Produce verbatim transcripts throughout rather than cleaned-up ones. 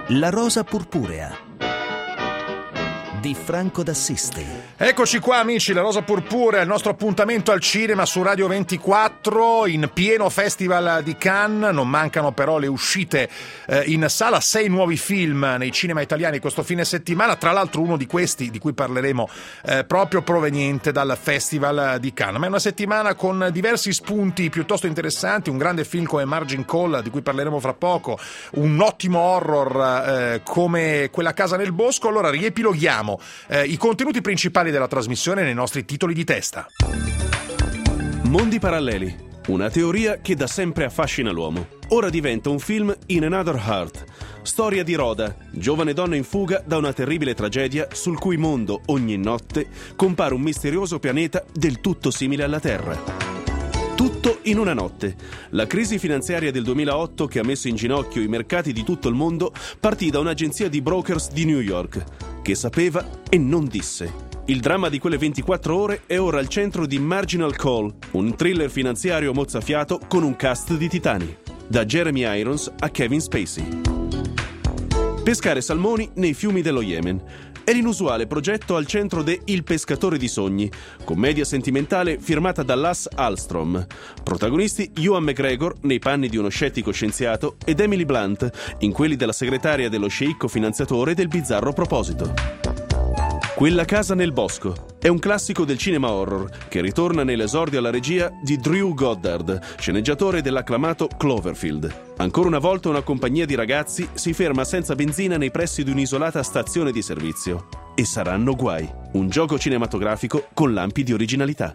La rosa purpurea di Franco d'Assisi. Eccoci qua amici, La Rosa Purpurea, il nostro appuntamento al cinema su Radio ventiquattro in pieno Festival di Cannes. Non mancano però le uscite eh, in sala, sei nuovi film nei cinema italiani questo fine settimana, tra l'altro uno di questi di cui parleremo eh, proprio proveniente dal Festival di Cannes. Ma è una settimana con diversi spunti piuttosto interessanti, un grande film come Margin Call di cui parleremo fra poco, un ottimo horror eh, come Quella casa nel bosco. Allora riepiloghiamo Eh, i contenuti principali della trasmissione nei nostri titoli di testa. Mondi paralleli, una teoria che da sempre affascina l'uomo. Ora diventa un film In Another Heart, storia di Rhoda, giovane donna in fuga da una terribile tragedia sul cui mondo ogni notte compare un misterioso pianeta del tutto simile alla Terra. Tutto in una notte. La crisi finanziaria del duemilaotto che ha messo in ginocchio i mercati di tutto il mondo partì da un'agenzia di brokers di New York che sapeva e non disse. Il dramma di quelle ventiquattro ore è ora al centro di Marginal Call, un thriller finanziario mozzafiato con un cast di titani, da Jeremy Irons a Kevin Spacey. Pescare salmoni nei fiumi dello Yemen. È l'inusuale progetto al centro de Il pescatore di sogni, commedia sentimentale firmata da Lasse Hallström. Protagonisti Ewan McGregor nei panni di uno scettico scienziato ed Emily Blunt in quelli della segretaria dello sceicco finanziatore del bizzarro proposito. Quella casa nel bosco è un classico del cinema horror che ritorna nell'esordio alla regia di Drew Goddard, sceneggiatore dell'acclamato Cloverfield. Ancora una volta una compagnia di ragazzi si ferma senza benzina nei pressi di un'isolata stazione di servizio. E saranno guai. Un gioco cinematografico con lampi di originalità.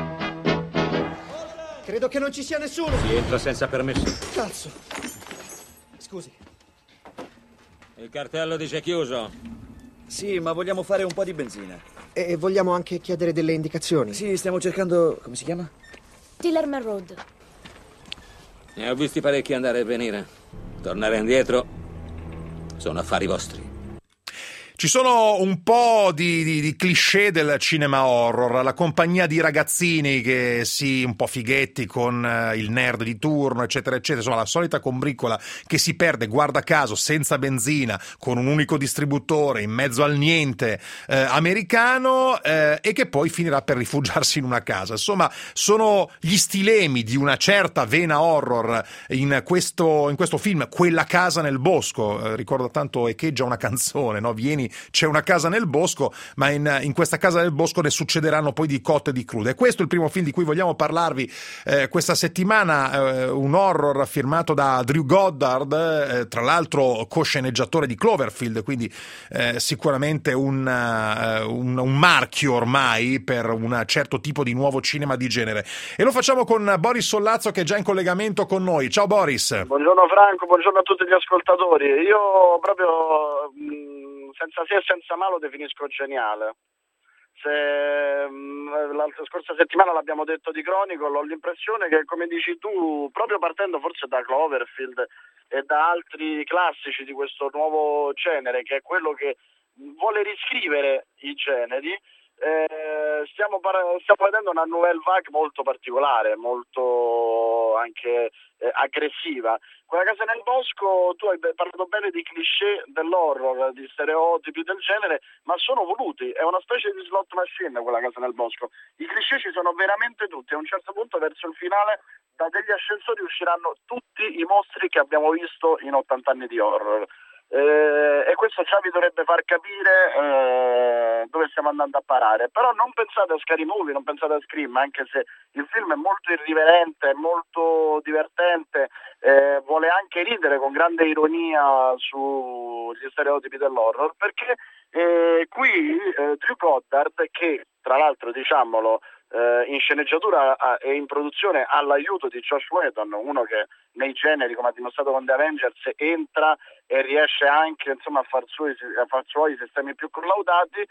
Credo che non ci sia nessuno. Si entra senza permesso. Cazzo. Scusi. Il cartello dice chiuso. Sì, ma vogliamo fare un po' di benzina. E vogliamo anche chiedere delle indicazioni. Sì, stiamo cercando... come si chiama? Tillerman Road. Ne ho visti parecchi andare e venire. Tornare indietro sono affari vostri. Ci sono un po' di, di, di cliché del cinema horror, la compagnia di ragazzini che si un po' fighetti con uh, il nerd di turno, eccetera, eccetera, insomma la solita combriccola che si perde, guarda caso, senza benzina, con un unico distributore in mezzo al niente eh, americano eh, e che poi finirà per rifugiarsi in una casa. Insomma, sono gli stilemi di una certa vena horror in questo, in questo film, Quella casa nel bosco. Eh, ricorda tanto, echeggia una canzone, no? Vieni, c'è una casa nel bosco, ma in, in questa casa nel bosco ne succederanno poi di cotte e di crude. Questo è il primo film di cui vogliamo parlarvi eh, questa settimana, eh, un horror firmato da Drew Goddard, eh, tra l'altro co-sceneggiatore di Cloverfield, quindi eh, sicuramente un, uh, un, un marchio ormai per un certo tipo di nuovo cinema di genere. E lo facciamo con Boris Sollazzo che è già in collegamento con noi. Ciao Boris. Buongiorno Franco, buongiorno a tutti gli ascoltatori. Io proprio... Mh, senza se e senza ma lo definisco geniale. Se mh, l'altra scorsa settimana l'abbiamo detto di Chronicle, ho l'impressione che, come dici tu, proprio partendo forse da Cloverfield e da altri classici di questo nuovo genere, che è quello che vuole riscrivere i generi, eh, stiamo, par- stiamo vedendo una nouvelle vague molto particolare, molto anche eh, aggressiva. Quella casa nel bosco, tu hai parlato bene di cliché dell'horror, di stereotipi del genere, ma sono voluti, è una specie di slot machine quella casa nel bosco. I cliché ci sono veramente tutti, a un certo punto verso il finale da degli ascensori usciranno tutti i mostri che abbiamo visto in ottanta anni di horror. Eh, e questo già vi dovrebbe far capire eh, dove stiamo andando a parare. Però non pensate a Scary Movie, non pensate a Scream, anche se il film è molto irriverente, molto divertente, eh, vuole anche ridere con grande ironia sugli stereotipi dell'horror, perché eh, qui eh, Drew Goddard, che tra l'altro diciamolo Uh, in sceneggiatura uh, e in produzione all'aiuto di Josh Whedon, uno che nei generi, come ha dimostrato con The Avengers, entra e riesce anche insomma a far suoi, a far suoi sistemi più collaudati,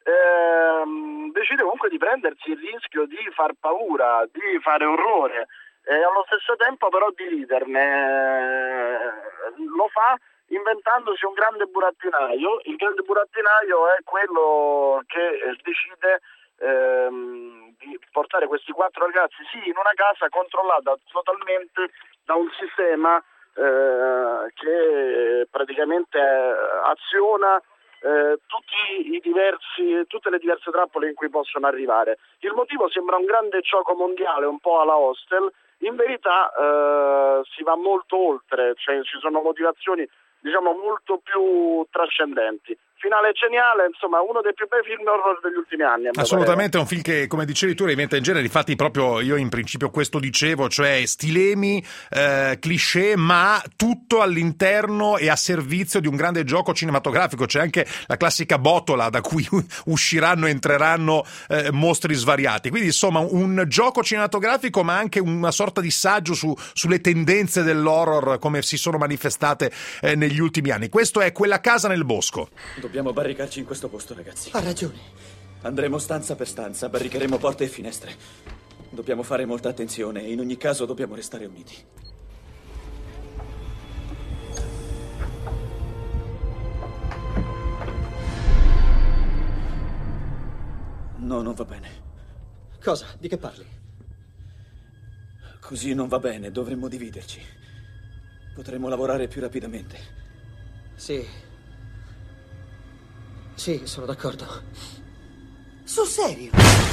uh, decide comunque di prendersi il rischio di far paura, di fare orrore e allo stesso tempo però di riderne. Uh, lo fa inventandosi un grande burattinaio. Il grande burattinaio è quello che eh, decide Ehm, di portare questi quattro ragazzi sì in una casa controllata totalmente da un sistema eh, che praticamente aziona eh, tutti i diversi, tutte le diverse trappole in cui possono arrivare. Il motivo sembra un grande gioco mondiale, un po' alla Hostel. In verità eh, si va molto oltre, cioè ci sono motivazioni diciamo molto più trascendenti. Finale geniale, insomma, uno dei più bei film horror degli ultimi anni. Assolutamente, è un film che, come dicevi tu, reinventa il genere. Infatti proprio io in principio questo dicevo, cioè stilemi, eh, cliché, ma tutto all'interno e a servizio di un grande gioco cinematografico. C'è anche la classica botola da cui usciranno e entreranno eh, mostri svariati. Quindi insomma un gioco cinematografico, ma anche una sorta di saggio su, sulle tendenze dell'horror come si sono manifestate eh, negli ultimi anni. Questo è Quella casa nel bosco. Dobbiamo barricarci in questo posto, ragazzi. Ha ragione. Andremo stanza per stanza, barricheremo porte e finestre. Dobbiamo fare molta attenzione e in ogni caso dobbiamo restare uniti. No, non va bene. Cosa? Di che parli? Così non va bene, dovremmo dividerci. Potremmo lavorare più rapidamente. Sì. Sì, sono d'accordo. Sul serio?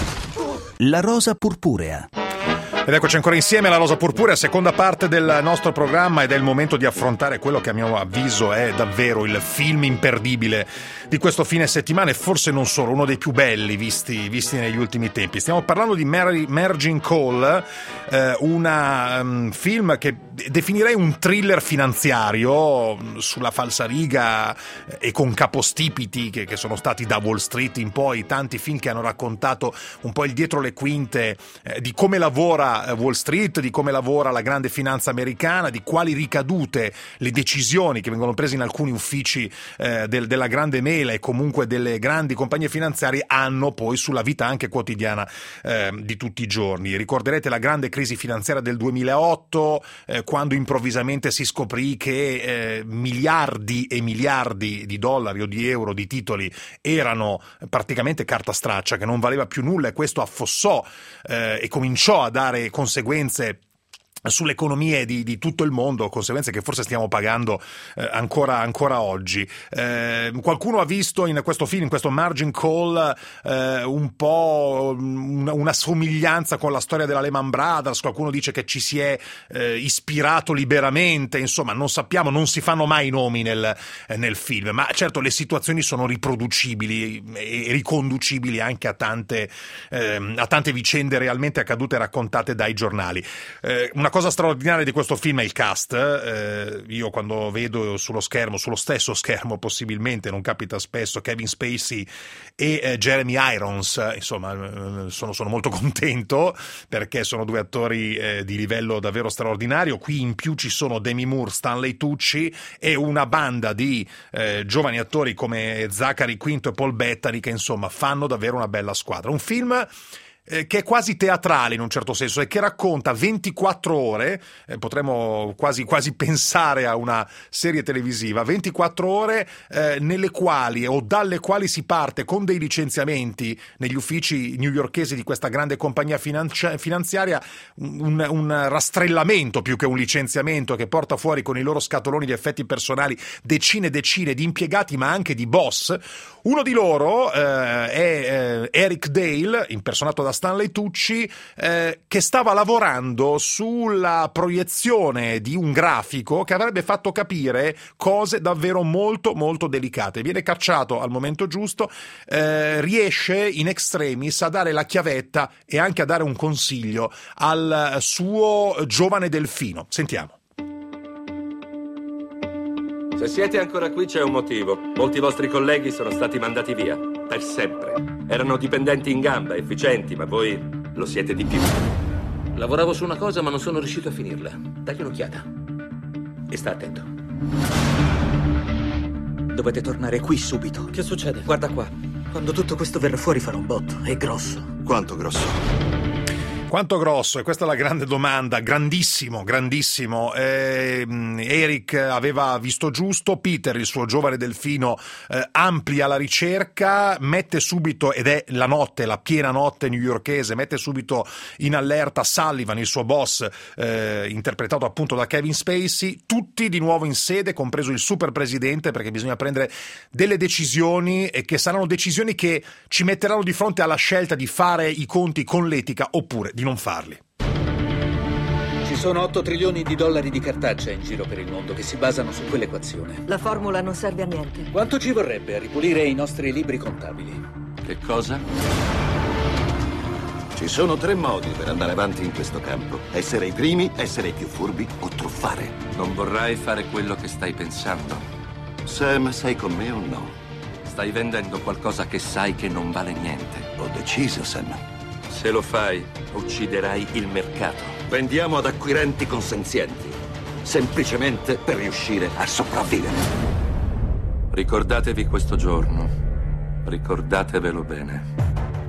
La rosa purpurea. Ed eccoci ancora insieme alla Rosa Purpurea, seconda parte del nostro programma, ed è il momento di affrontare quello che a mio avviso è davvero il film imperdibile di questo fine settimana, e forse non solo, uno dei più belli visti, visti negli ultimi tempi. Stiamo parlando di Mar- Margin Call, eh, un um, film che definirei un thriller finanziario sulla falsariga e con capostipiti che, che sono stati da Wall Street in poi, tanti film che hanno raccontato un po' il dietro le quinte eh, di come lavora Wall Street, di come lavora la grande finanza americana, di quali ricadute le decisioni che vengono prese in alcuni uffici eh, del, della grande mela e comunque delle grandi compagnie finanziarie hanno poi sulla vita anche quotidiana eh, di tutti i giorni. Ricorderete la grande crisi finanziaria del duemilaotto, eh, quando improvvisamente si scoprì che eh, miliardi e miliardi di dollari o di euro di titoli erano praticamente carta straccia, che non valeva più nulla, e questo affossò eh, e cominciò a dare conseguenze sulle economie di, di tutto il mondo, conseguenze che forse stiamo pagando eh, ancora, ancora oggi. Eh, qualcuno ha visto in questo film, in questo Margin Call, eh, un po' una, una somiglianza con la storia della Lehman Brothers. Qualcuno dice che ci si è eh, ispirato liberamente, insomma non sappiamo, non si fanno mai nomi nel, eh, nel film, ma certo le situazioni sono riproducibili e riconducibili anche a tante, eh, a tante vicende realmente accadute e raccontate dai giornali. Eh, una cosa straordinaria di questo film è il cast. Eh, io quando vedo sullo schermo, sullo stesso schermo possibilmente, non capita spesso, Kevin Spacey e eh, Jeremy Irons, insomma sono, sono molto contento perché sono due attori eh, di livello davvero straordinario. Qui in più ci sono Demi Moore, Stanley Tucci e una banda di eh, giovani attori come Zachary Quinto e Paul Bettany, che insomma fanno davvero una bella squadra. Un film Eh, che è quasi teatrale in un certo senso e che racconta ventiquattro ore, eh, potremmo quasi, quasi pensare a una serie televisiva, ventiquattro ore eh, nelle quali o dalle quali si parte con dei licenziamenti negli uffici newyorkesi di questa grande compagnia finanzi- finanziaria, un, un rastrellamento più che un licenziamento che porta fuori con i loro scatoloni di effetti personali decine e decine di impiegati, ma anche di boss. Uno di loro eh, è eh, Eric Dale, impersonato da Stanley Tucci, eh, che stava lavorando sulla proiezione di un grafico che avrebbe fatto capire cose davvero molto molto delicate. Viene cacciato al momento giusto, eh, riesce in extremis a dare la chiavetta e anche a dare un consiglio al suo giovane delfino. Sentiamo. Se siete ancora qui c'è un motivo. Molti vostri colleghi sono stati mandati via. Per sempre. Erano dipendenti in gamba, efficienti, ma voi lo siete di più. Lavoravo su una cosa ma non sono riuscito a finirla. Dagli un'occhiata. E sta attento. Dovete tornare qui subito. Che succede? Guarda qua. Quando tutto questo verrà fuori farà un botto. È grosso. Quanto grosso? Quanto grosso? E questa è la grande domanda. Grandissimo, grandissimo. Eh, Eric aveva visto giusto, Peter, il suo giovane delfino, eh, amplia la ricerca, mette subito, ed è la notte, la piena notte newyorkese, mette subito in allerta Sullivan, il suo boss, eh, interpretato appunto da Kevin Spacey, tutti di nuovo in sede, compreso il super presidente, perché bisogna prendere delle decisioni e che saranno decisioni che ci metteranno di fronte alla scelta di fare i conti con l'etica oppure di non farli. Ci sono otto trilioni di dollari di cartaccia in giro per il mondo che si basano su quell'equazione. La formula non serve a niente. Quanto ci vorrebbe a ripulire i nostri libri contabili? Che cosa? Ci sono tre modi per andare avanti in questo campo. Essere i primi, essere i più furbi o truffare. Non vorrai fare quello che stai pensando. Sam, sei con me o no? Stai vendendo qualcosa che sai che non vale niente. Ho deciso, Sam. Se lo fai, ucciderai il mercato. Vendiamo ad acquirenti consenzienti, semplicemente per riuscire a sopravvivere. Ricordatevi questo giorno. Ricordatevelo bene.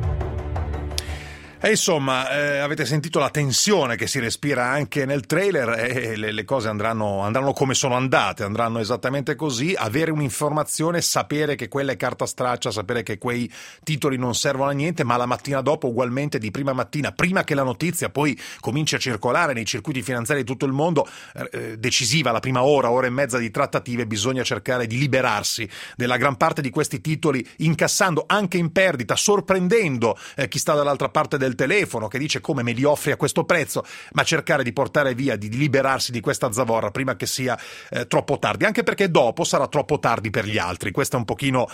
E insomma, eh, avete sentito la tensione che si respira anche nel trailer e le, le cose andranno, andranno come sono andate, andranno esattamente così. Avere un'informazione, sapere che quella è carta straccia, sapere che quei titoli non servono a niente, ma la mattina dopo ugualmente, di prima mattina, prima che la notizia poi cominci a circolare nei circuiti finanziari di tutto il mondo, eh, decisiva la prima ora, ora e mezza di trattative, bisogna cercare di liberarsi della gran parte di questi titoli, incassando anche in perdita, sorprendendo eh, chi sta dall'altra parte del telefono che dice come me li offri a questo prezzo, ma cercare di portare via, di liberarsi di questa zavorra prima che sia eh, troppo tardi, anche perché dopo sarà troppo tardi per gli altri. Questa è un pochino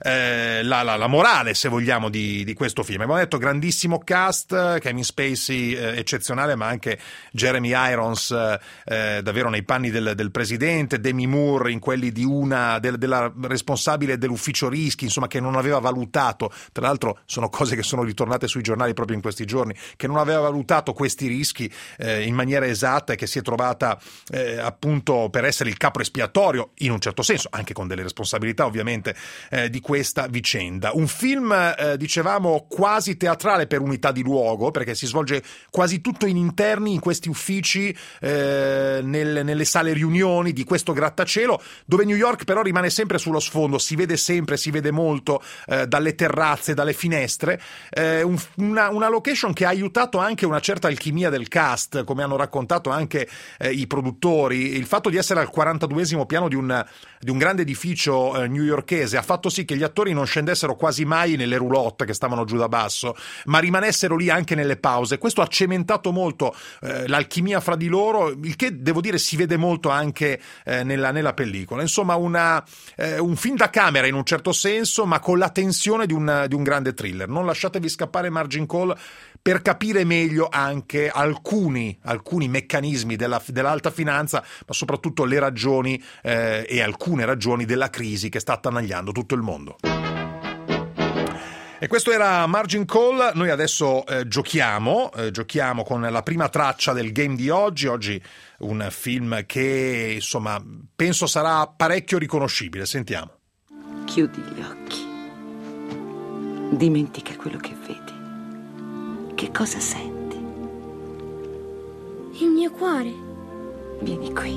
eh, la, la, la morale, se vogliamo, di, di questo film. Abbiamo detto grandissimo cast, Kevin Spacey eh, eccezionale, ma anche Jeremy Irons eh, davvero nei panni del, del presidente, Demi Moore in quelli di una del, della responsabile dell'ufficio rischi, insomma, che non aveva valutato, tra l'altro sono cose che sono ritornate sui giornali proprio in questi giorni, che non aveva valutato questi rischi eh, in maniera esatta e che si è trovata eh, appunto per essere il capo espiatorio in un certo senso, anche con delle responsabilità ovviamente eh, di questa vicenda. Un film eh, dicevamo quasi teatrale per unità di luogo, perché si svolge quasi tutto in interni, in questi uffici, eh, nel, nelle sale riunioni di questo grattacielo, dove New York però rimane sempre sullo sfondo, si vede sempre, si vede molto eh, dalle terrazze, dalle finestre, eh, un, una, una location che ha aiutato anche una certa alchimia del cast, come hanno raccontato anche eh, i produttori. Il fatto di essere al quarantaduesimo piano di un, di un grande edificio eh, newyorkese ha fatto sì che gli attori non scendessero quasi mai nelle roulotte che stavano giù da basso, ma rimanessero lì anche nelle pause. Questo ha cementato molto eh, l'alchimia fra di loro, il che devo dire si vede molto anche eh, nella, nella pellicola. Insomma, una, eh, un film da camera in un certo senso, ma con la tensione di un, di un grande thriller. Non lasciatevi scappare Margin Call per capire meglio anche alcuni, alcuni meccanismi della, dell'alta finanza, ma soprattutto le ragioni eh, e alcune ragioni della crisi che sta attanagliando tutto il mondo. E questo era Margin Call. Noi adesso eh, giochiamo, eh, giochiamo con la prima traccia del game di oggi. Oggi un film che, insomma, penso sarà parecchio riconoscibile. Sentiamo. Chiudi gli occhi. Dimentica quello che vedi. Che cosa senti? Il mio cuore. Vieni qui.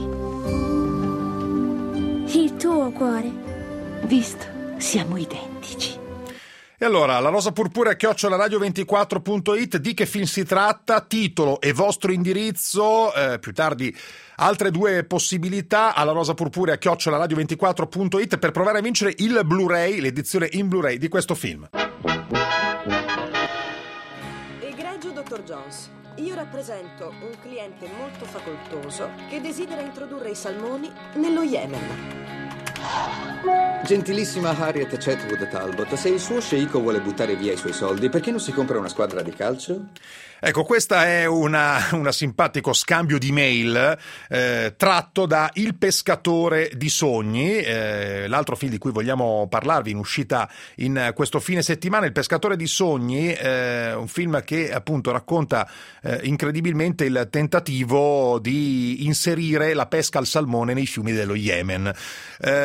Il tuo cuore. Visto? Siamo identici. E allora, la rosa purpurea chiocciola radio ventiquattro punto it, di che film si tratta, titolo e vostro indirizzo, eh, più tardi altre due possibilità alla rosa purpurea chiocciola radio ventiquattro punto it per provare a vincere il Blu-ray, l'edizione in Blu-ray di questo film. Egregio dottor Jones, io rappresento un cliente molto facoltoso che desidera introdurre i salmoni nello Yemen. Gentilissima Harriet Chetwood Talbot, se il suo sceicco vuole buttare via i suoi soldi, perché non si compra una squadra di calcio? Ecco, questa è una, una simpatico scambio di mail eh, tratto da Il pescatore di sogni, eh, l'altro film di cui vogliamo parlarvi in uscita in questo fine settimana. Il pescatore di sogni, eh, un film che appunto racconta eh, incredibilmente il tentativo di inserire la pesca al salmone nei fiumi dello Yemen. Eh,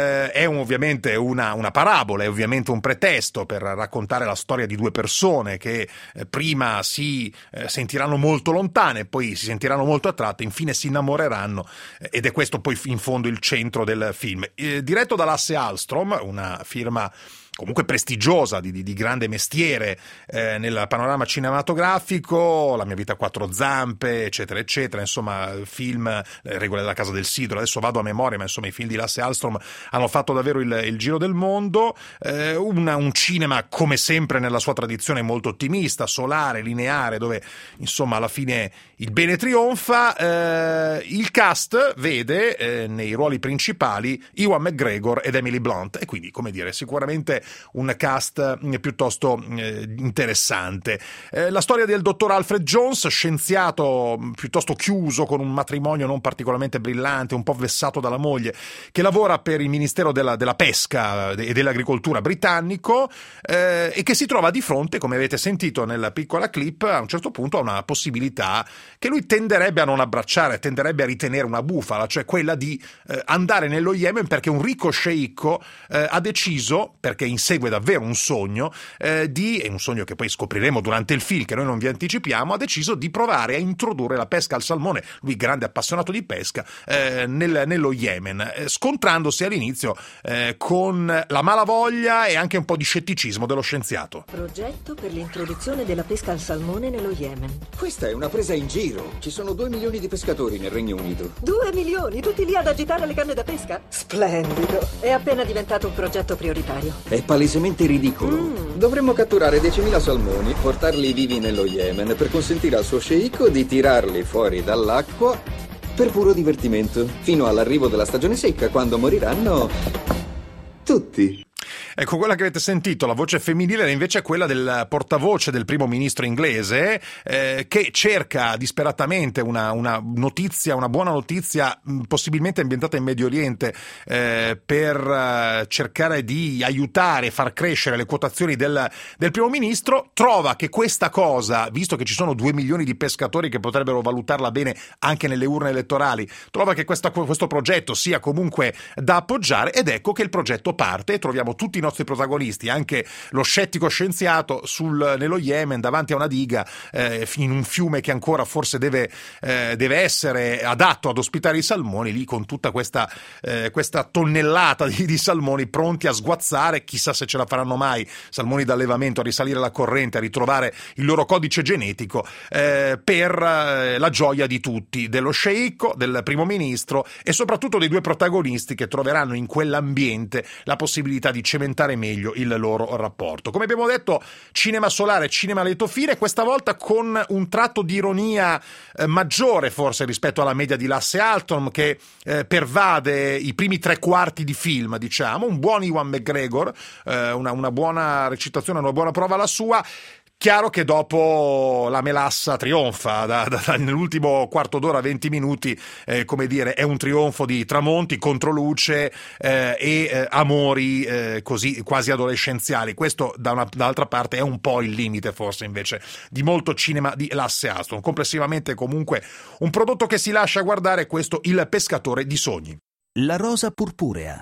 eh, è un, ovviamente una, una parabola, è ovviamente un pretesto per raccontare la storia di due persone che eh, prima si eh, sentiranno molto lontane, poi si sentiranno molto attratte, infine si innamoreranno, eh, ed è questo poi in fondo il centro del film. Eh, diretto da Lasse Hallström, una firma comunque prestigiosa, di, di, di grande mestiere eh, nel panorama cinematografico, La mia vita a quattro zampe, eccetera, eccetera, insomma, film, eh, Regole della casa del Sidro, adesso vado a memoria, ma insomma i film di Lasse Hallström hanno fatto davvero il, il giro del mondo, eh, una, un cinema come sempre nella sua tradizione molto ottimista, solare, lineare, dove insomma alla fine il bene trionfa. Eh, il cast vede eh, nei ruoli principali Ewan McGregor ed Emily Blunt, e quindi, come dire, sicuramente un cast piuttosto eh, interessante. Eh, la storia del dottor Alfred Jones, scienziato piuttosto chiuso, con un matrimonio non particolarmente brillante, un po' vessato dalla moglie, che lavora per il Ministero della, della Pesca e dell'Agricoltura britannico, eh, e che si trova di fronte, come avete sentito nella piccola clip, a un certo punto a una possibilità che lui tenderebbe a non abbracciare, tenderebbe a ritenere una bufala, cioè quella di eh, andare nello Yemen, perché un ricco sceicco eh, ha deciso, perché insegue davvero un sogno, eh, di, è un sogno che poi scopriremo durante il film, che noi non vi anticipiamo, ha deciso di provare a introdurre la pesca al salmone, lui grande appassionato di pesca, eh, nel, nello Yemen, eh, scontrandosi all'inizio eh, con la malavoglia e anche un po' di scetticismo dello scienziato. Progetto per l'introduzione della pesca al salmone nello Yemen. Questa è una presa in giro. Ci sono due milioni di pescatori nel Regno Unito. Due milioni? Tutti lì ad agitare le canne da pesca? Splendido. È appena diventato un progetto prioritario. È palesemente ridicolo. Mm. Dovremmo catturare diecimila salmoni, portarli vivi nello Yemen per consentire al suo sceicco di tirarli fuori dall'acqua per puro divertimento, fino all'arrivo della stagione secca, quando moriranno tutti. Ecco, quella che avete sentito, la voce femminile, è invece quella del portavoce del primo ministro inglese, eh, che cerca disperatamente una, una notizia, una buona notizia, mh, possibilmente ambientata in Medio Oriente, eh, per eh, cercare di aiutare e far crescere le quotazioni del, del primo ministro. Trova che questa cosa, visto che ci sono due milioni di pescatori che potrebbero valutarla bene anche nelle urne elettorali, trova che questa, questo progetto sia comunque da appoggiare, ed ecco che il progetto parte e troviamo tutti i nostri protagonisti, anche lo scettico scienziato sul, nello Yemen, davanti a una diga, eh, in un fiume che ancora forse deve, eh, deve essere adatto ad ospitare i salmoni, lì con tutta questa, eh, questa tonnellata di, di salmoni pronti a sguazzare, chissà se ce la faranno mai, salmoni d'allevamento, a risalire la corrente, a ritrovare il loro codice genetico, eh, per eh, la gioia di tutti, dello sceicco, del primo ministro e soprattutto dei due protagonisti, che troveranno in quell'ambiente la possibilità di cementare meglio il loro rapporto. Come abbiamo detto, cinema solare, cinema a lieto fine, questa volta con un tratto di ironia eh, maggiore forse rispetto alla media di Lasse Hallström, che eh, pervade i primi tre quarti di film, diciamo. Un buon Ewan McGregor, eh, una, una buona recitazione, una buona prova la sua. Chiaro che dopo la melassa trionfa, da, da, nell'ultimo quarto d'ora, venti minuti, eh, come dire, è un trionfo di tramonti, controluce eh, e eh, amori eh, così quasi adolescenziali. Questo da una, dall'altra parte è un po' il limite forse invece di molto cinema di Lasse Hallström. Complessivamente comunque un prodotto che si lascia guardare, questo Il pescatore di sogni. La rosa purpurea.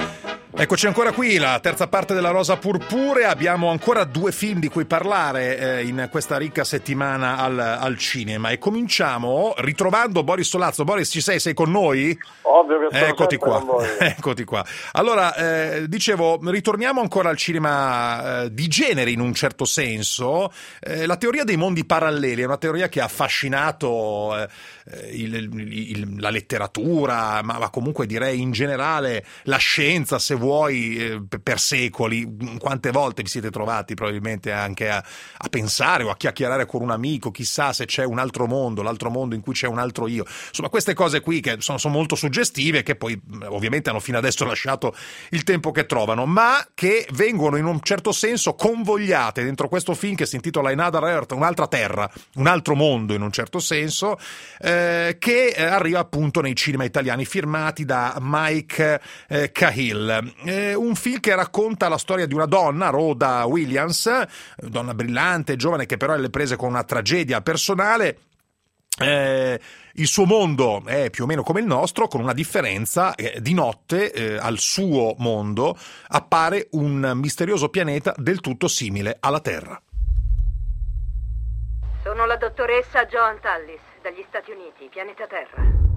Eccoci ancora qui, la terza parte della Rosa Purpurea. Abbiamo ancora due film di cui parlare eh, in questa ricca settimana al, al cinema, e cominciamo ritrovando Boris Sollazzo. Boris, ci sei? Sei con noi? Ovvio che sono Eccoti qua. con voi. Eccoti qua. Allora, eh, dicevo, ritorniamo ancora al cinema eh, di genere in un certo senso. Eh, la teoria dei mondi paralleli è una teoria che ha affascinato eh, il, il, il, la letteratura, ma, ma comunque direi in generale la scienza, se vuoi, eh, per secoli. Quante volte vi siete trovati probabilmente anche a, a pensare o a chiacchierare con un amico, chissà se c'è un altro mondo, l'altro mondo in cui c'è un altro io. Insomma, queste cose qui che sono, sono molto suggestive, che poi ovviamente hanno fino adesso lasciato il tempo che trovano, ma che vengono in un certo senso convogliate dentro questo film che si intitola Another Earth, un'altra terra, un altro mondo in un certo senso, eh, che arriva appunto nei cinema italiani, firmati da Mike eh, Cahill. Eh, un film che racconta la storia di una donna, Rhoda Williams, donna brillante, giovane, che però è alle prese con una tragedia personale, Eh, il suo mondo è più o meno come il nostro, con una differenza: eh, di notte eh, al suo mondo appare un misterioso pianeta del tutto simile alla Terra. Sono la dottoressa Joan Tallis, dagli Stati Uniti, pianeta Terra.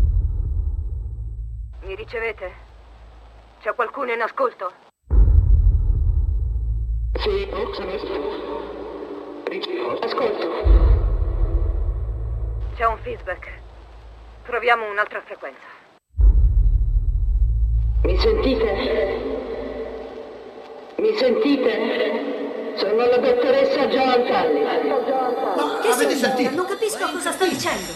Mi ricevete? C'è qualcuno in ascolto? Sì, ascolto. C'è un feedback. Proviamo un'altra frequenza. Mi sentite? Mi sentite? Sono la dottoressa Joan Tallis. Ma che avete sentito? Non capisco cosa sta dicendo.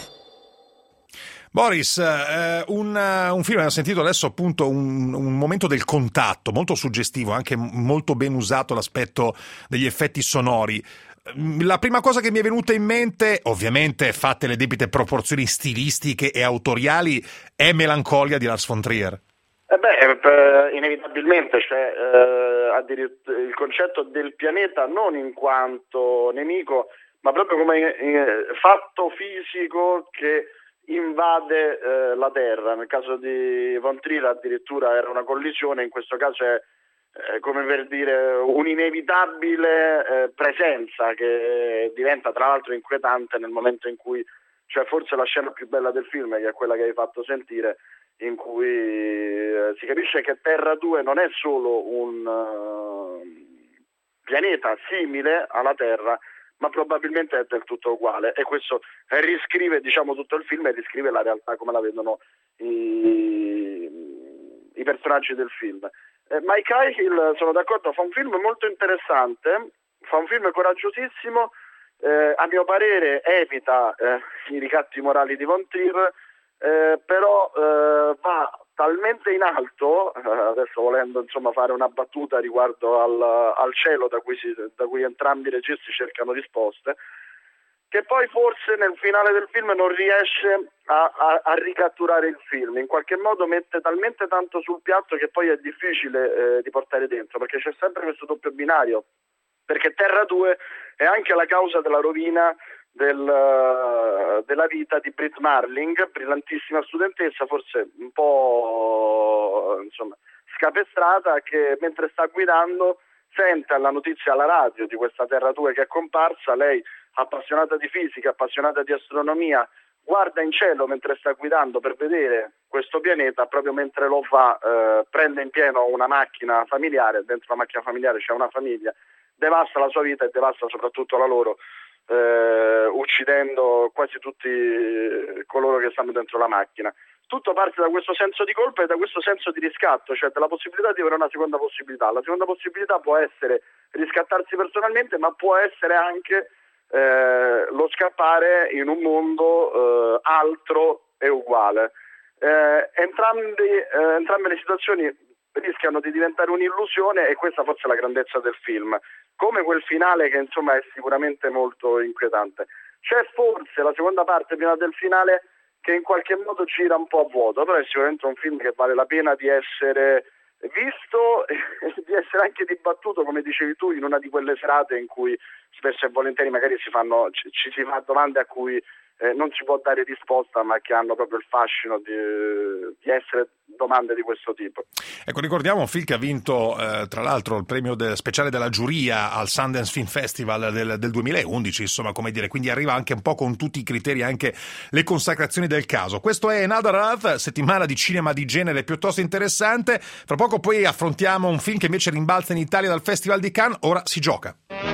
Boris, eh, un, un film, abbiamo sentito adesso appunto un, un momento del contatto molto suggestivo, anche molto ben usato l'aspetto degli effetti sonori. La prima cosa che mi è venuta in mente, ovviamente fatte le debite proporzioni stilistiche e autoriali, è Melancolia di Lars von Trier. Eh beh, inevitabilmente c'è eh, addirittura il concetto del pianeta non in quanto nemico, ma proprio come eh, fatto fisico che invade eh, la Terra. Nel caso di von Trier addirittura era una collisione, in questo caso è Eh, come per dire un'inevitabile eh, presenza che diventa tra l'altro inquietante nel momento in cui, cioè forse la scena più bella del film, che è quella che hai fatto sentire, in cui eh, si capisce che Terra due non è solo un uh, pianeta simile alla Terra, ma probabilmente è del tutto uguale, e questo riscrive, diciamo, tutto il film e riscrive la realtà come la vedono i, i personaggi del film. Eh, Mike Cahill, sono d'accordo, fa un film molto interessante, fa un film coraggiosissimo, eh, a mio parere evita eh, i ricatti morali di von Trier, eh, però eh, va talmente in alto, eh, adesso volendo insomma fare una battuta riguardo al, al cielo da cui, si, da cui entrambi i registi cercano risposte, che poi forse nel finale del film non riesce a, a, a ricatturare il film, in qualche modo mette talmente tanto sul piatto che poi è difficile eh, di portare dentro, perché c'è sempre questo doppio binario, perché Terra due è anche la causa della rovina del, uh, della vita di Brit Marling, brillantissima studentessa, forse un po' insomma scapestrata, che mentre sta guidando sente la notizia alla radio di questa Terra due che è comparsa. Lei, appassionata di fisica, appassionata di astronomia, guarda in cielo mentre sta guidando per vedere questo pianeta. Proprio mentre lo fa eh, prende in pieno una macchina familiare, dentro la macchina familiare c'è una famiglia, devasta la sua vita e devasta soprattutto la loro, eh, uccidendo quasi tutti coloro che stanno dentro la macchina. Tutto parte da questo senso di colpa e da questo senso di riscatto, cioè della possibilità di avere una seconda possibilità. La seconda possibilità può essere riscattarsi personalmente, ma può essere anche eh, lo scappare in un mondo eh, altro e uguale. Eh, entrambi, eh, entrambe le situazioni rischiano di diventare un'illusione, e questa forse è la grandezza del film, come quel finale che insomma è sicuramente molto inquietante. C'è forse la seconda parte prima del finale che in qualche modo gira un po' a vuoto, però è sicuramente un film che vale la pena di essere visto e di essere anche dibattuto, come dicevi tu, in una di quelle serate in cui spesso e volentieri magari si fanno, ci, ci si fa domande a cui eh, non si può dare risposta, ma che hanno proprio il fascino di, di essere domande di questo tipo. Ecco, ricordiamo un film che ha vinto eh, tra l'altro il premio de- speciale della giuria al Sundance Film Festival del, del duemilaundici, insomma, come dire, quindi arriva anche un po' con tutti i criteri, anche le consacrazioni del caso. Questo è Another Earth, settimana di cinema di genere piuttosto interessante. Fra poco poi affrontiamo un film che invece rimbalza in Italia dal Festival di Cannes. Ora si gioca.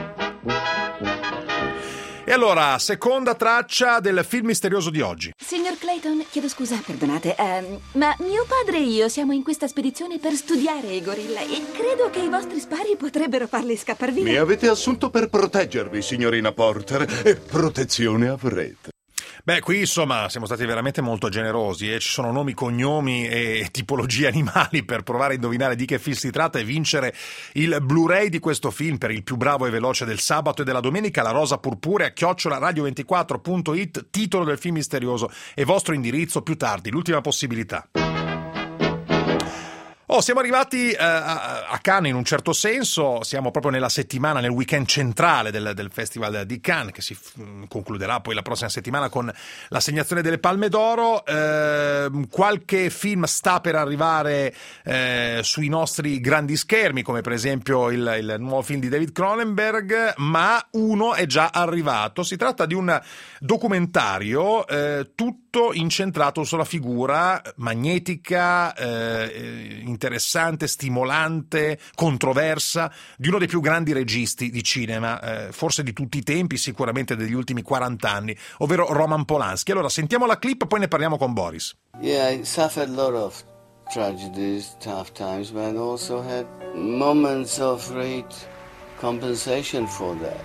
E allora, seconda traccia del film misterioso di oggi. Signor Clayton, chiedo scusa, perdonate, ehm, ma mio padre e io siamo in questa spedizione per studiare i gorilla e credo che i vostri spari potrebbero farli scappar via. Mi avete assunto per proteggervi, signorina Porter, e protezione avrete. Beh, qui insomma siamo stati veramente molto generosi, eh? Ci sono nomi, cognomi e tipologie animali per provare a indovinare di che film si tratta e vincere il Blu-ray di questo film per il più bravo e veloce del sabato e della domenica. La rosa purpurea, chiocciola radio ventiquattro punto it, titolo del film misterioso e vostro indirizzo più tardi, l'ultima possibilità. Oh, siamo arrivati eh, a, a Cannes in un certo senso, siamo proprio nella settimana, nel weekend centrale del, del Festival di Cannes, che si f- concluderà poi la prossima settimana con l'assegnazione delle Palme d'Oro. Eh, qualche film sta per arrivare eh, sui nostri grandi schermi, come per esempio il, il nuovo film di David Cronenberg, ma uno è già arrivato. Si tratta di un documentario eh, tutto incentrato sulla figura magnetica, eh, interessante, stimolante, controversa di uno dei più grandi registi di cinema, eh, forse di tutti i tempi, sicuramente degli ultimi quaranta anni, ovvero Roman Polanski. Allora sentiamo la clip, poi ne parliamo con Boris. Yeah, I suffered a lot of tragedies, tough times, but I also had moments of great compensation for that.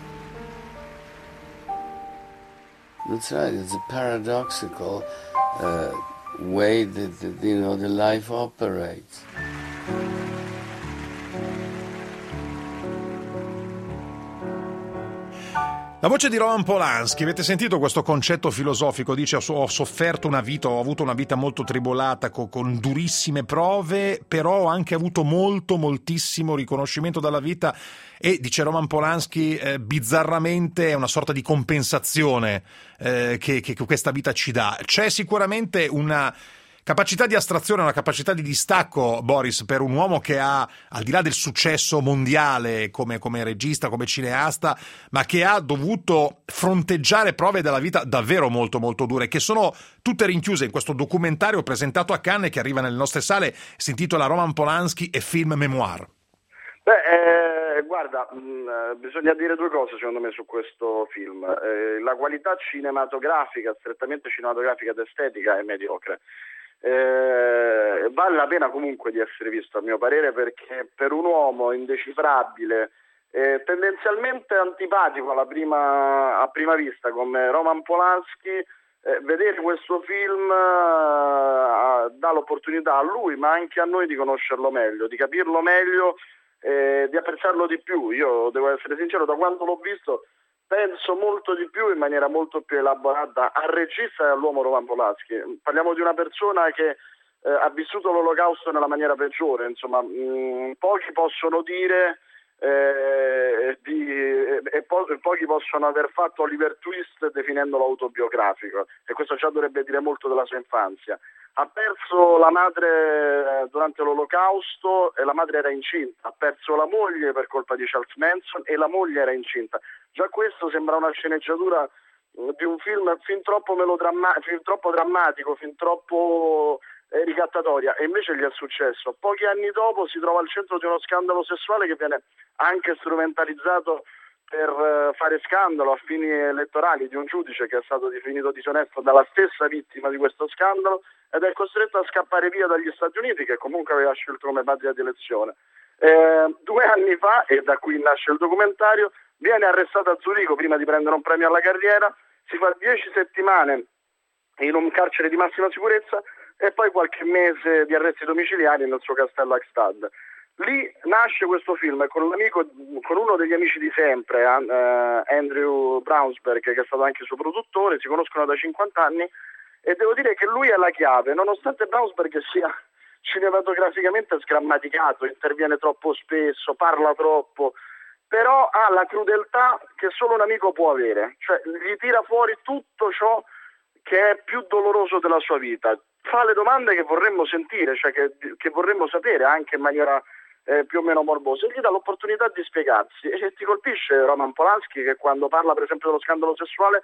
That's right, it's a paradoxical uh, way that, that, you know, the life operates. La voce di Roman Polanski, avete sentito questo concetto filosofico? Dice: ho sofferto una vita, ho avuto una vita molto tribolata, con, con durissime prove, però ho anche avuto molto, moltissimo riconoscimento dalla vita e, dice Roman Polanski, eh, bizzarramente è una sorta di compensazione eh, che, che questa vita ci dà. C'è sicuramente una capacità di astrazione, una capacità di distacco, Boris, per un uomo che ha, al di là del successo mondiale come, come regista, come cineasta, ma che ha dovuto fronteggiare prove della vita davvero molto molto dure, che sono tutte rinchiuse in questo documentario presentato a Cannes che arriva nelle nostre sale, si intitola Roman Polanski e Film Memoir. Beh, eh, guarda, mh, bisogna dire due cose secondo me su questo film. Eh, la qualità cinematografica, strettamente cinematografica ed estetica, è mediocre. Eh, vale la pena comunque di essere visto, a mio parere, perché per un uomo indecifrabile, eh, tendenzialmente antipatico alla prima, a prima vista come Roman Polanski, eh, vedere questo film eh, dà l'opportunità a lui ma anche a noi di conoscerlo meglio, di capirlo meglio, eh, di apprezzarlo di più. Io devo essere sincero, da quando l'ho visto penso molto di più, in maniera molto più elaborata, al regista e all'uomo Roman Polanski. Parliamo di una persona che eh, ha vissuto l'Olocausto nella maniera peggiore, insomma, mh, pochi possono dire eh, di, e, e po- pochi possono aver fatto Oliver Twist definendolo autobiografico, e questo già dovrebbe dire molto della sua infanzia. Ha perso la madre durante l'Olocausto e la madre era incinta, ha perso la moglie per colpa di Charles Manson e la moglie era incinta. Già questo sembra una sceneggiatura di un film fin troppo melodramma- fin troppo drammatico, fin troppo eh, ricattatoria, e invece gli è successo. Pochi anni dopo si trova al centro di uno scandalo sessuale che viene anche strumentalizzato per uh, fare scandalo a fini elettorali di un giudice che è stato definito disonesto dalla stessa vittima di questo scandalo ed è costretto a scappare via dagli Stati Uniti, che comunque aveva scelto come patria di elezione. Eh, due anni fa, e da qui nasce il documentario, viene arrestato a Zurigo prima di prendere un premio alla carriera, si fa dieci settimane in un carcere di massima sicurezza e poi qualche mese di arresti domiciliari nel suo castello a Gstaad. Lì nasce questo film con l'amico, con uno degli amici di sempre, uh, Andrew Braunsberg, che è stato anche suo produttore, si conoscono da cinquanta anni e devo dire che lui è la chiave, nonostante Braunsberg sia cinematograficamente sgrammaticato, interviene troppo spesso, parla troppo, però ha la crudeltà che solo un amico può avere, cioè gli tira fuori tutto ciò che è più doloroso della sua vita, fa le domande che vorremmo sentire, cioè che, che vorremmo sapere anche in maniera Eh, più o meno morboso, e gli dà l'opportunità di spiegarsi. E ti colpisce Roman Polanski che quando parla per esempio dello scandalo sessuale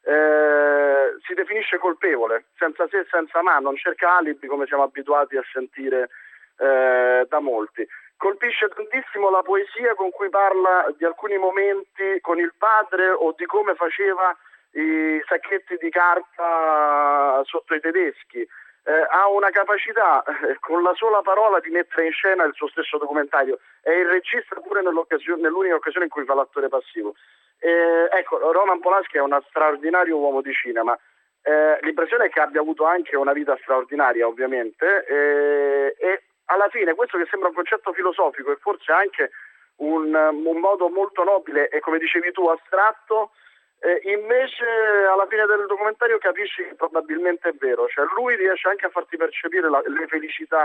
eh, si definisce colpevole, senza se e senza ma, non cerca alibi come siamo abituati a sentire eh, da molti. Colpisce tantissimo la poesia con cui parla di alcuni momenti con il padre o di come faceva i sacchetti di carta sotto i tedeschi. Eh, ha una capacità eh, con la sola parola di mettere in scena il suo stesso documentario. È il regista pure nell'unica occasione in cui fa l'attore passivo. Eh, ecco, Roman Polanski è uno straordinario uomo di cinema. Eh, l'impressione è che abbia avuto anche una vita straordinaria, ovviamente, eh, e alla fine questo che sembra un concetto filosofico e forse anche un, un modo molto nobile e, come dicevi tu, astratto, Eh, invece alla fine del documentario capisci che probabilmente è vero, cioè lui riesce anche a farti percepire la, le felicità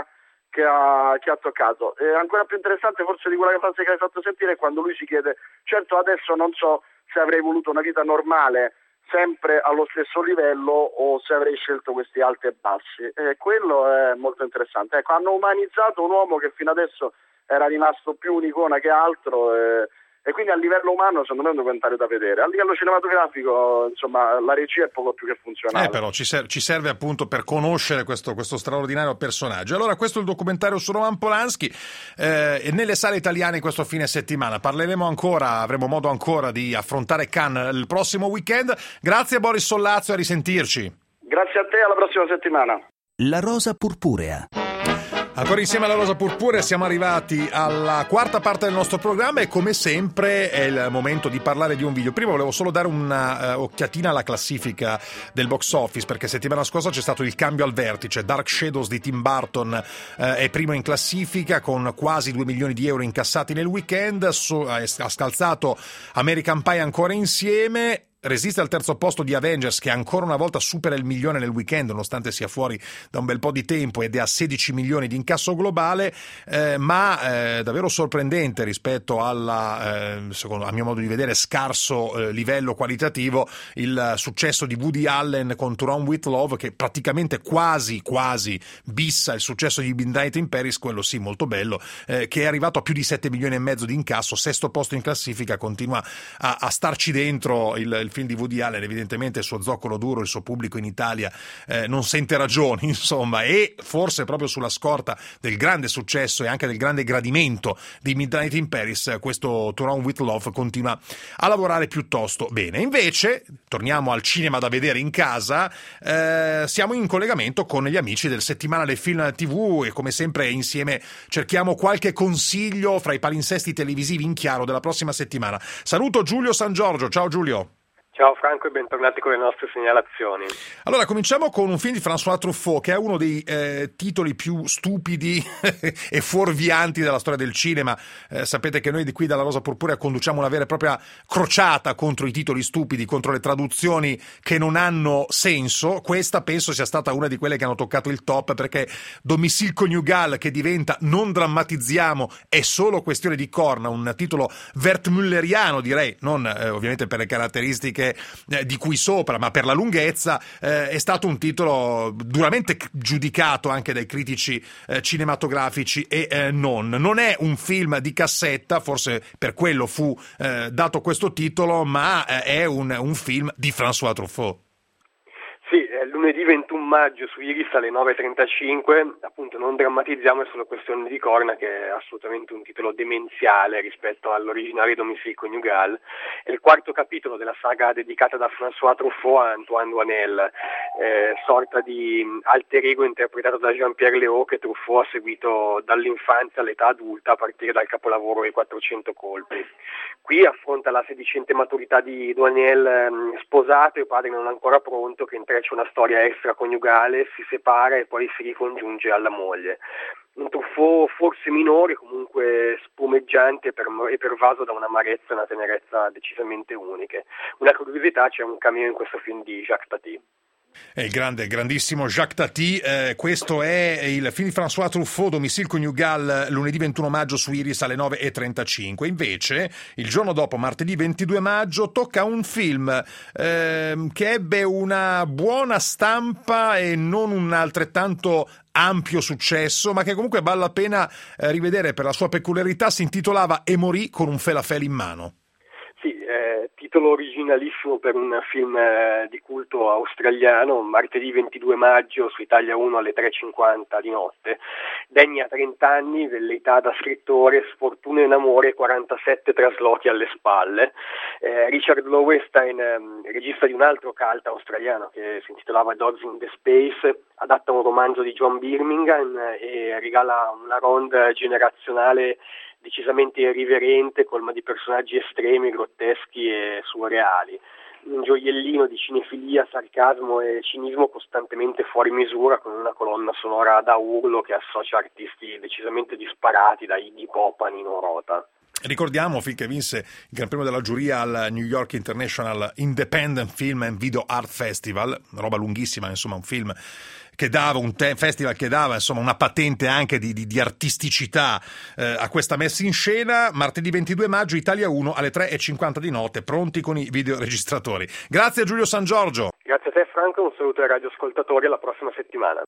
che ha, che ha toccato. È ancora più interessante forse di quella frase che hai fatto sentire, quando lui si chiede: certo, adesso non so se avrei voluto una vita normale sempre allo stesso livello o se avrei scelto questi alti e bassi, e quello è molto interessante. Ecco, hanno umanizzato un uomo che fino adesso era rimasto più un'icona che altro, e, e quindi a livello umano secondo me è un documentario da vedere. A livello cinematografico, insomma, la regia è poco più che funzionale. Eh, però ci, ser- ci serve appunto per conoscere questo, questo straordinario personaggio. Allora, questo è il documentario su Roman Polanski, eh, nelle sale italiane questo fine settimana. Parleremo ancora, avremo modo ancora di affrontare Cannes il prossimo weekend. Grazie a Boris Sollazzo e a risentirci. Grazie a te, alla prossima settimana. La rosa purpurea. Ancora insieme alla Rosa Purpurea siamo arrivati alla quarta parte del nostro programma e come sempre è il momento di parlare di un video. Prima volevo solo dare una uh, occhiatina alla classifica del box office, perché settimana scorsa c'è stato il cambio al vertice. Dark Shadows di Tim Burton uh, è primo in classifica con quasi due milioni di euro incassati nel weekend, so, ha scalzato American Pie ancora insieme. Resiste al terzo posto di Avengers, che ancora una volta supera il milione nel weekend, nonostante sia fuori da un bel po' di tempo, ed è a sedici milioni di incasso globale, eh, ma eh, davvero sorprendente rispetto alla, eh, secondo, a mio modo di vedere, scarso eh, livello qualitativo, il successo di Woody Allen con To Run With Love, che praticamente quasi, quasi bissa il successo di Midnight in Paris, quello sì molto bello, eh, che è arrivato a più di sette milioni e mezzo di incasso, sesto posto in classifica, continua a, a starci dentro il, il film di Woody Allen. Evidentemente il suo zoccolo duro, il suo pubblico in Italia eh, non sente ragioni, insomma, e forse proprio sulla scorta del grande successo e anche del grande gradimento di Midnight in Paris, questo To Run With Love continua a lavorare piuttosto bene. Invece, torniamo al cinema da vedere in casa, eh, siamo in collegamento con gli amici del Settimanale Film tivù e come sempre insieme cerchiamo qualche consiglio fra i palinsesti televisivi in chiaro della prossima settimana. Saluto Giulio San Giorgio. Ciao Giulio. Ciao Franco e bentornati con le nostre segnalazioni. Allora, cominciamo con un film di François Truffaut, che è uno dei eh, titoli più stupidi e fuorvianti della storia del cinema. Eh, sapete che noi di qui dalla Rosa Purpurea conduciamo una vera e propria crociata contro i titoli stupidi, contro le traduzioni che non hanno senso. Questa penso sia stata una di quelle che hanno toccato il top, perché Domicile Coniugal, che diventa Non drammatizziamo, è solo questione di corna, un titolo wertmülleriano, direi, non eh, ovviamente per le caratteristiche Eh, di cui sopra, ma per la lunghezza, eh, è stato un titolo duramente giudicato anche dai critici eh, cinematografici e eh, non. Non è un film di cassetta, forse per quello fu eh, dato questo titolo, ma eh, è un, un film di François Truffaut. Sì, è lunedì ventuno maggio su Iris alle nove e trentacinque, appunto Non drammatizziamo, è solo questione di corna, che è assolutamente un titolo demenziale rispetto all'originale Domicile Coniugal. È il quarto capitolo della saga dedicata da François Truffaut a Antoine Doinel, eh, sorta di alter ego interpretato da Jean-Pierre Léaud, che Truffaut ha seguito dall'infanzia all'età adulta a partire dal capolavoro I quattrocento colpi. Qui affronta la sedicente maturità di Doinel, ehm, sposato e padre non ancora pronto, che intreccia una storia extraconiugale, si separa e poi si ricongiunge alla moglie. Un Truffaut forse minore, comunque spumeggiante e pervaso da un'amarezza e una tenerezza decisamente uniche. Una curiosità: c'è un cameo in questo film di Jacques Tati. È il grande, grandissimo Jacques Tati. Eh, questo è il film di François Truffaut, Domicile Coniugal, lunedì ventuno maggio su Iris alle nove e trentacinque. Invece, il giorno dopo, martedì ventidue maggio, tocca un film eh, che ebbe una buona stampa e non un altrettanto ampio successo, ma che comunque vale la pena eh, rivedere per la sua peculiarità. Si intitolava E morì con un felafel in mano. Sì, eh, titolo originalissimo per un film eh, di culto australiano. Martedì ventidue maggio su Italia uno alle tre e cinquanta di notte. Danny ha trenta anni, velleità da scrittore, sfortuna in amore, quarantasette traslochi alle spalle. Eh, Richard Lowenstein, eh, regista di un altro cult australiano che si intitolava Dogs in the Space, adatta un romanzo di John Birmingham e regala una ronda generazionale decisamente irriverente, colma di personaggi estremi, grotteschi e surreali. Un gioiellino di cinefilia, sarcasmo e cinismo costantemente fuori misura, con una colonna sonora da urlo che associa artisti decisamente disparati, da Iggy Pop a Nino Rota. Ricordiamo film che vinse il Gran Premio della giuria al New York International Independent Film and Video Art Festival, roba lunghissima, insomma un film che dava un te- festival che dava insomma una patente anche di, di, di artisticità eh, a questa messa in scena. Martedì ventidue maggio, Italia uno alle tre e cinquanta di notte, pronti con i videoregistratori. Grazie a Giulio San Giorgio. Grazie a te Franco, un saluto ai radioascoltatori, alla prossima settimana.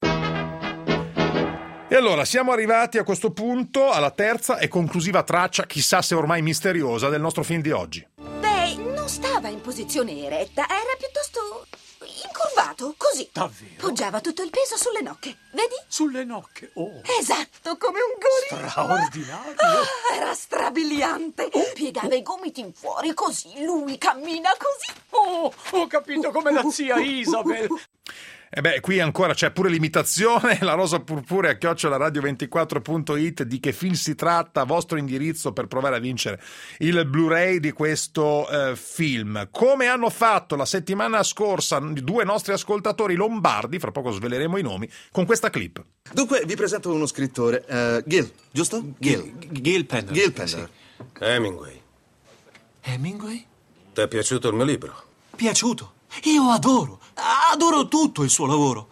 E allora siamo arrivati a questo punto alla terza e conclusiva traccia, chissà se ormai misteriosa, del nostro film di oggi. Beh, non stava in posizione eretta, era piuttosto incurvato, così. Davvero? Poggiava tutto il peso sulle nocche, vedi? Sulle nocche, oh. Esatto, come un gorilla. Straordinario. Ah, era strabiliante. Oh. Piegava i gomiti in fuori, così. Lui cammina così. Oh, ho capito come la zia Isabel. E beh, qui ancora c'è pure l'imitazione, la rosa purpurea chiocciola radio ventiquattro punto it. Di che film si tratta? Vostro indirizzo per provare a vincere il Blu-ray di questo eh, film. Come hanno fatto la settimana scorsa due nostri ascoltatori lombardi, fra poco sveleremo i nomi, con questa clip. Dunque, vi presento uno scrittore, uh, Gil, giusto? Gil. Gil Penner. Gil Penner. Sì. Hemingway. Hemingway? Ti è piaciuto il mio libro? Piaciuto? Io adoro, adoro tutto il suo lavoro.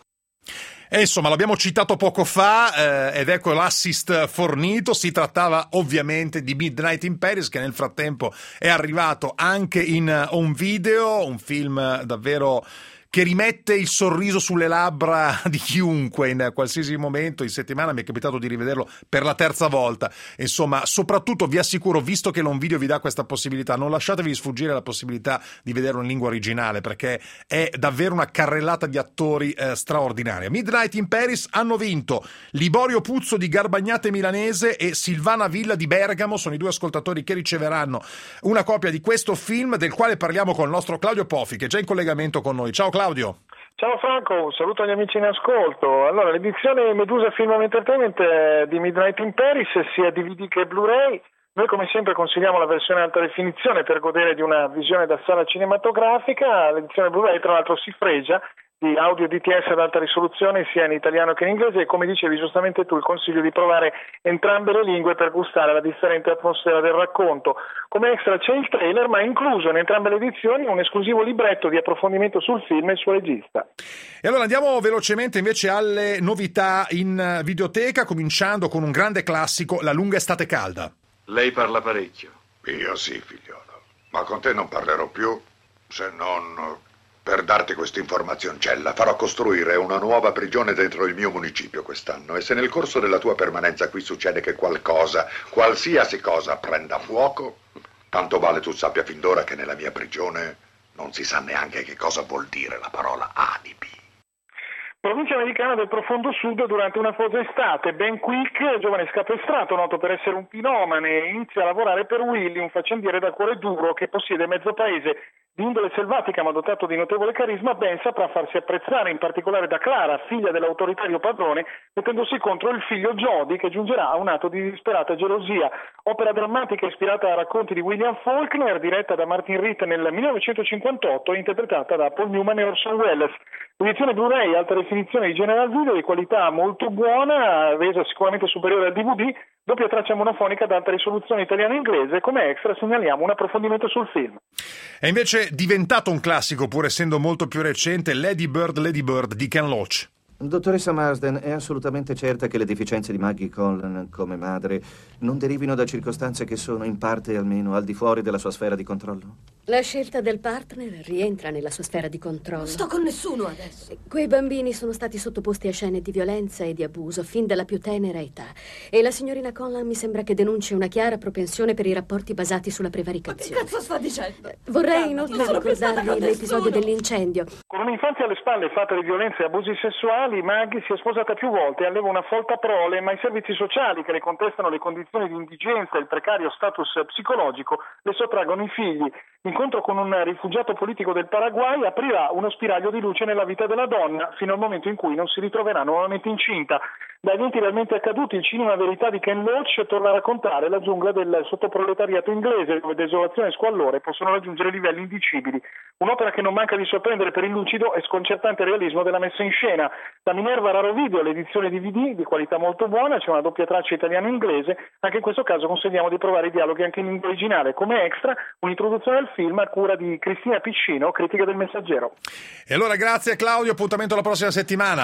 E insomma, l'abbiamo citato poco fa eh, ed ecco l'assist fornito. Si trattava ovviamente di Midnight in Paris, che nel frattempo è arrivato anche in home video, un film davvero che rimette il sorriso sulle labbra di chiunque in qualsiasi momento. In settimana mi è capitato di rivederlo per la terza volta. Insomma, soprattutto vi assicuro, visto che l'home video vi dà questa possibilità, non lasciatevi sfuggire la possibilità di vederlo in lingua originale, perché è davvero una carrellata di attori eh, straordinaria. Midnight in Paris hanno vinto Liborio Puzzo di Garbagnate Milanese e Silvana Villa di Bergamo, sono i due ascoltatori che riceveranno una copia di questo film, del quale parliamo con il nostro Claudio Poffi, che è già in collegamento con noi. Ciao Claudio. Ciao Franco, un saluto agli amici in ascolto. Allora, l'edizione Medusa Film Home Entertainment di Midnight in Paris, sia D V D che Blu-ray. Noi come sempre consigliamo la versione alta definizione per godere di una visione da sala cinematografica. L'edizione Blu-ray tra l'altro si fregia di audio D T S ad alta risoluzione sia in italiano che in inglese, e come dicevi giustamente tu, il consiglio di provare entrambe le lingue per gustare la differente atmosfera del racconto. Come extra c'è il trailer, ma incluso in entrambe le edizioni un esclusivo libretto di approfondimento sul film e il suo regista. E allora andiamo velocemente invece alle novità in videoteca, cominciando con un grande classico, La lunga estate calda. Lei parla parecchio. Io sì, figliolo. Ma con te non parlerò più, se non per darti questa informazioncella. Farò costruire una nuova prigione dentro il mio municipio quest'anno, e se nel corso della tua permanenza qui succede che qualcosa, qualsiasi cosa, prenda fuoco, tanto vale tu sappia fin d'ora che nella mia prigione non si sa neanche che cosa vuol dire la parola alibi. Provincia americana del profondo sud, durante una fosa estate, Ben Quick, giovane scapestrato, noto per essere un pinomane, inizia a lavorare per Willy, un faccendiere dal cuore duro che possiede mezzo paese. Di indole selvatica ma dotato di notevole carisma, Ben saprà farsi apprezzare in particolare da Clara, figlia dell'autoritario padrone, mettendosi contro il figlio Jody, che giungerà a un atto di disperata gelosia. Opera drammatica ispirata a racconti di William Faulkner, diretta da Martin Ritt nel millenovecentocinquantotto e interpretata da Paul Newman e Orson Welles. Edizione Blu-ray alta definizione di General Video, di qualità molto buona, resa sicuramente superiore al D V D, doppia traccia monofonica ad alta risoluzione italiana e inglese. Come extra segnaliamo un approfondimento sul film. È invece diventato un classico, pur essendo molto più recente, Lady Bird, Lady Bird di Ken Loach. Dottoressa Marsden, è assolutamente certa che le deficienze di Maggie Conlon come madre non derivino da circostanze che sono in parte almeno al di fuori della sua sfera di controllo? La scelta del partner rientra nella sua sfera di controllo. Non sto con nessuno adesso. Quei bambini sono stati sottoposti a scene di violenza e di abuso fin dalla più tenera età, e la signorina Conlon mi sembra che denunci una chiara propensione per i rapporti basati sulla prevaricazione. Ma che cazzo sta dicendo? Vorrei inoltre ricordarvi l'episodio dell'incendio. Con un'infanzia alle spalle fatta di violenze e abusi sessuali, Maggie si è sposata più volte e alleva una folta prole, ma i servizi sociali che le contestano le condizioni di indigenza e il precario status psicologico le sottraggono i figli. L'incontro con un rifugiato politico del Paraguay aprirà uno spiraglio di luce nella vita della donna fino al momento in cui non si ritroverà nuovamente incinta. Da eventi realmente accaduti, il cinema verità di Ken Loach torna a raccontare la giungla del sottoproletariato inglese, dove desolazione e squallore possono raggiungere livelli indicibili. Un'opera che non manca di sorprendere per il lucido e sconcertante realismo della messa in scena. Da Minerva Raro Video, l'edizione D V D di qualità molto buona, c'è una doppia traccia italiano-inglese. Anche in questo caso consigliamo di provare i dialoghi anche in lingua originale. Come extra, un'introduzione al film a cura di Cristina Piccino, critica del Messaggero. E allora grazie Claudio, appuntamento la prossima settimana.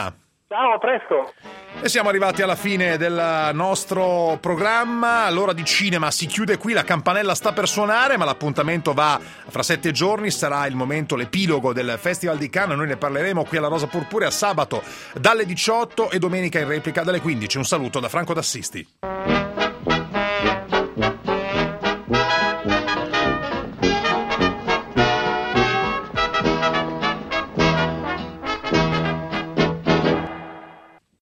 Ciao, a presto. E siamo arrivati alla fine del nostro programma. L'ora di cinema si chiude qui, la campanella sta per suonare, ma l'appuntamento va fra sette giorni, sarà il momento, l'epilogo del Festival di Cannes. Noi ne parleremo qui alla Rosa Purpurea sabato dalle diciotto e domenica in replica dalle quindici. Un saluto da Franco D'Assisti.